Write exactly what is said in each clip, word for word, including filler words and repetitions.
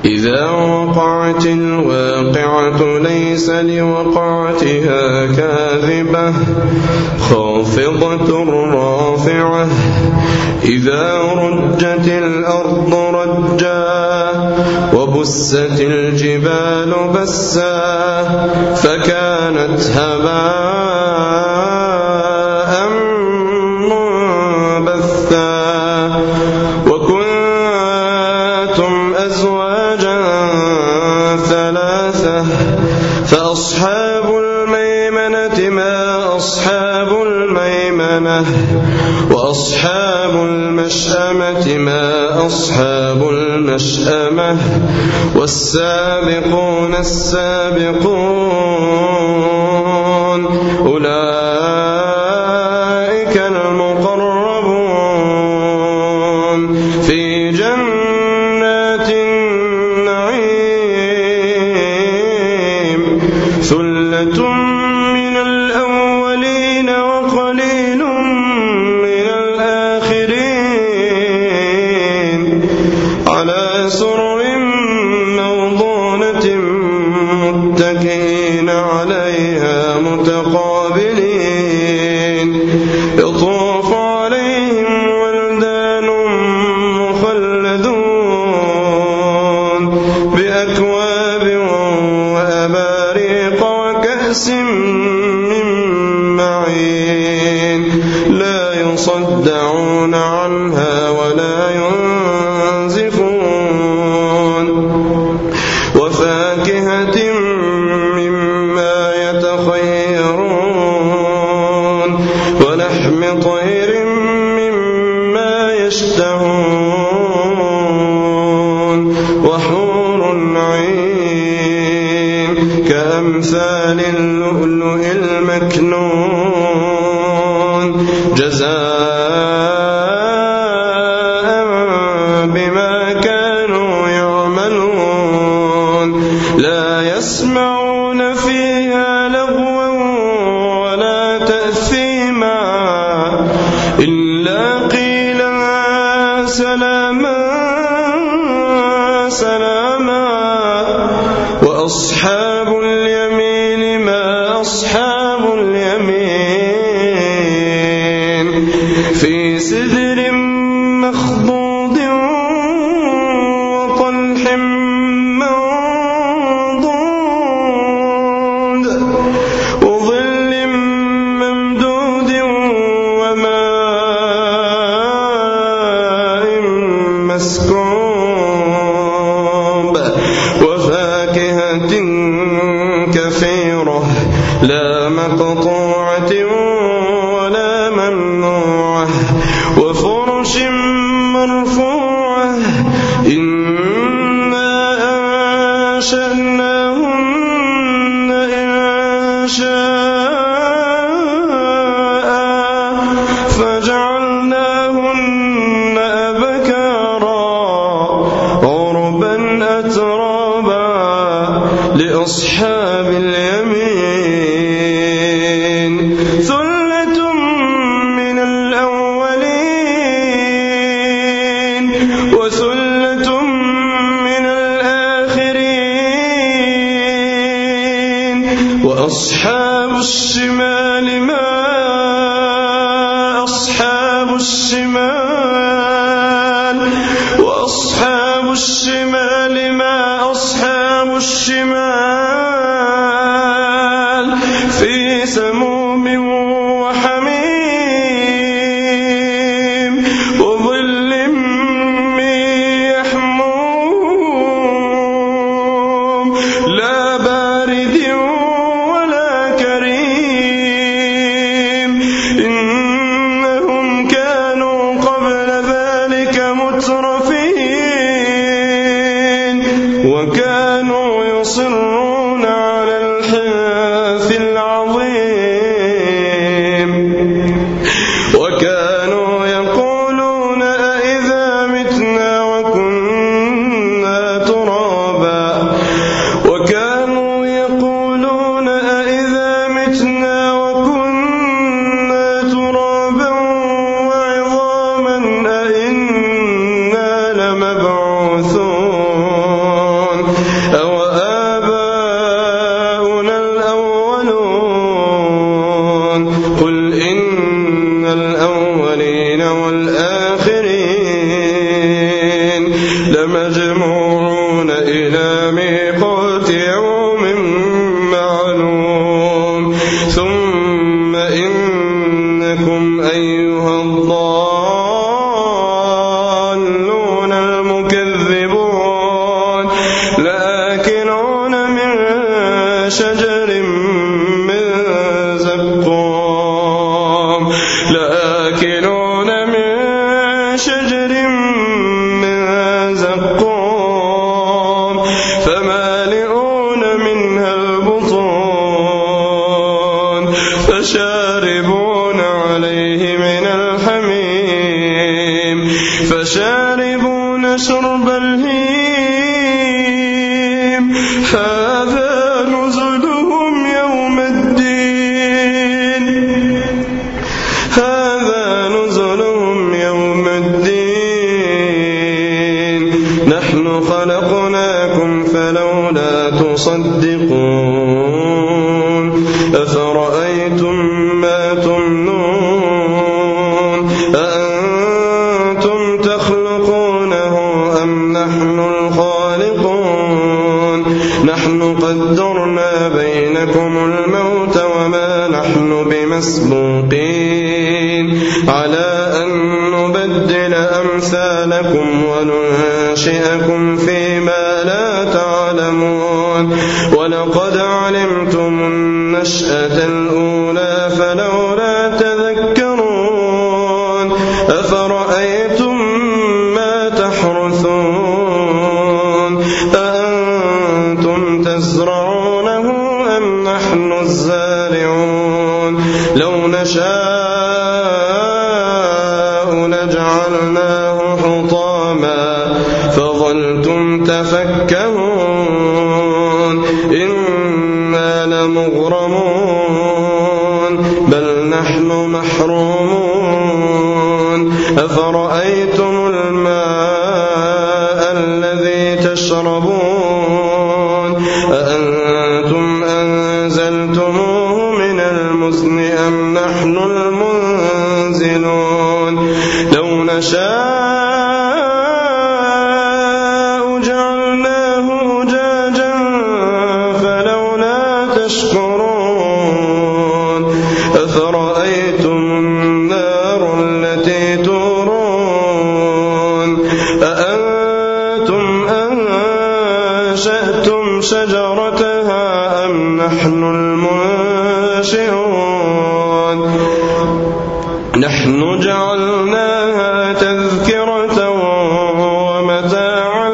إذا وقعت الواقعة ليس لوقعتها كاذبة خافضة رافعة إذا رجت الأرض رجا وبست الجبال بسا فكانت هباء منبثا وكنتم أزواجا ثلاثة فأصحاب الميمنة ما أصحاب الميمنة وأصحاب المشأمة ما أصحاب المشأمة والسابقون السابقون أولئك المقربون في جنات النعيم ثلة من الأولين وقليل من الآخرين على سرر موضونة متكئين عليها متقابلين يطوف عليهم ولدان مخلدون بأكواب وأباريق وكأس من معين لا يصدعون عنها ولا ينزفون وفاكهة مما يتخيرون ولحم طير مما يشتهون وحور عين كأمثال اللؤلؤ المكنون جزاء بما كانوا يعملون لا يسمعون فيها لغوا ولا تأثيما إلا قيلا سلاما سلاما وأصحاب اليمين ما أصحاب اليمين في سدر مخضود وطلح منضود وظل ممدود وماء مسكوب وفاكهة كثيرة لا مقطوعة ولا ممنوعة وفرش مرفوعة إنا أنشأناهن إنشاء فجعلناهن أبكارا عربا أترابا لأصحاب اليمين ثلة من الأولين وثلة من الآخرين وأصحاب الشمال ما أصحاب الشمال وأصحاب الشمال ما أصحاب الشمال في سموم وحميم وظل من يحموم لا بارد ولا كريم إنهم كانوا قبل ذلك مترفين وكانوا يصرون على الحنث العظيم وكانوا يقولون أئذا متنا وكنا ترابا وكانوا يقولون أئذا متنا وكنا ترابا وعظاما أئنا لمبعوثون لمجموعون إلى ميقات يوم معلوم ثم إنكم أيها الضالون المكذبون لآكلون من شجر من زقوم لآكلون من شجر من زقوم فمالئون منها البطون فشاربون عليه من الحميم فشاربون شرب الهيم هذا نزلهم يوم الدين هذا نزلهم يوم الدين نحن خلقناكم فلولا تصدقون أفرأيتم ما تمنون أأنتم تخلقونه أم نحن الخالقون نحن قدرنا بينكم الموت وما نحن بمسبوقين على أن نبدل أمثالكم وننشئكم فيما لا تعلمون ولقد علمتم النشأة الأولى فلولا تذكرون أفرأيتم ما تحرثون أأنتم تزرعونه أم نحن الزارعون لو نشاء لجعلناه حطاما فظلتم تفكهون إنا لمغرمون بل نحن محرومون أفرأيتم الماء الذي تشربون أأنتم أنزلتموه من المزن أم نحن المنزلون لو نشاء جعلناه أجاجا فلولا تشكرون أفرأيتم النار التي تورون أأنتم أنشأتم شجرتها أم نحن المنشئون نحن جعلناها تذكرة ومتاعا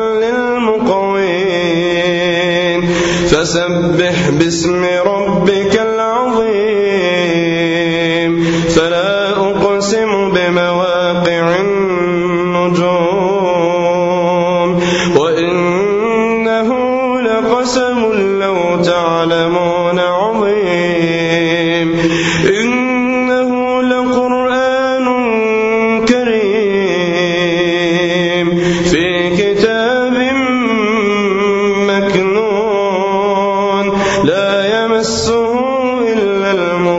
للمقوين فسبح باسم ربك العظيم فلا أقسم بمواقع النجوم وإنه لقسم لو تعلمون عظيم إنه لقرآن كريم في كتاب مكنون لا يمسه إلا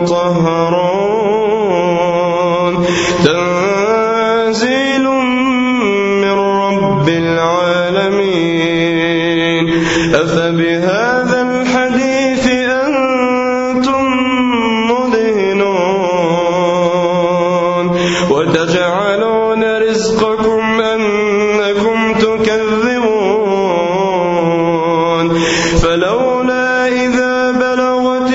المطهرون تنزيل من رب العالمين أفبهذا الحديث أنتم مدهنون وتجعلون رزقكم أنكم تكذبون فلولا إذا بلغت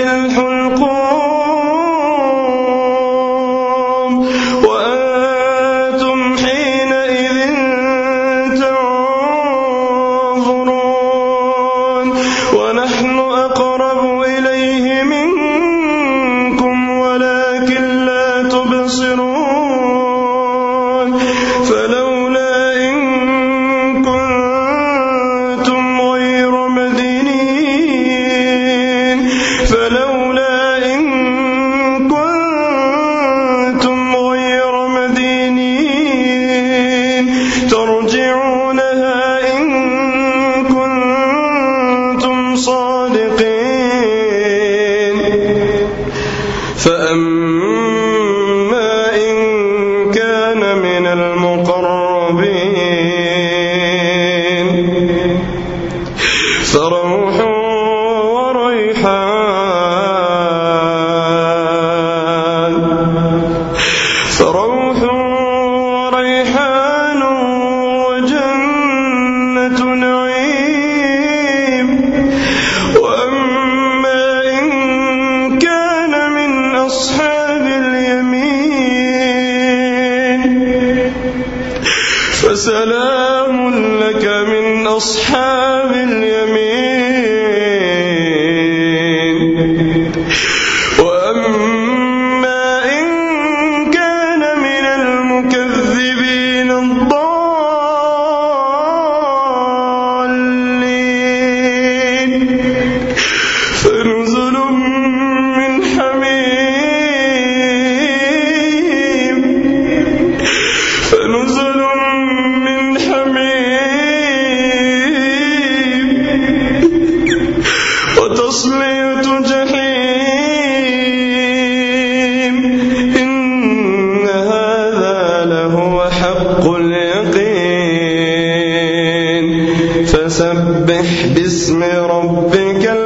الحلقوم وأنتم حينئذ تنظرون فروح وريحان فروح وريحان وجنة نعيم. وأما إن كان من أصحاب اليمين فسلام لك من أصحاب اليمين. وأما إن كان من المكذبين الضالين فنزل من حميم فنزل من حميم وتصلية جحيم. إن هذا لهو حق اليقين. فسبح باسم ربك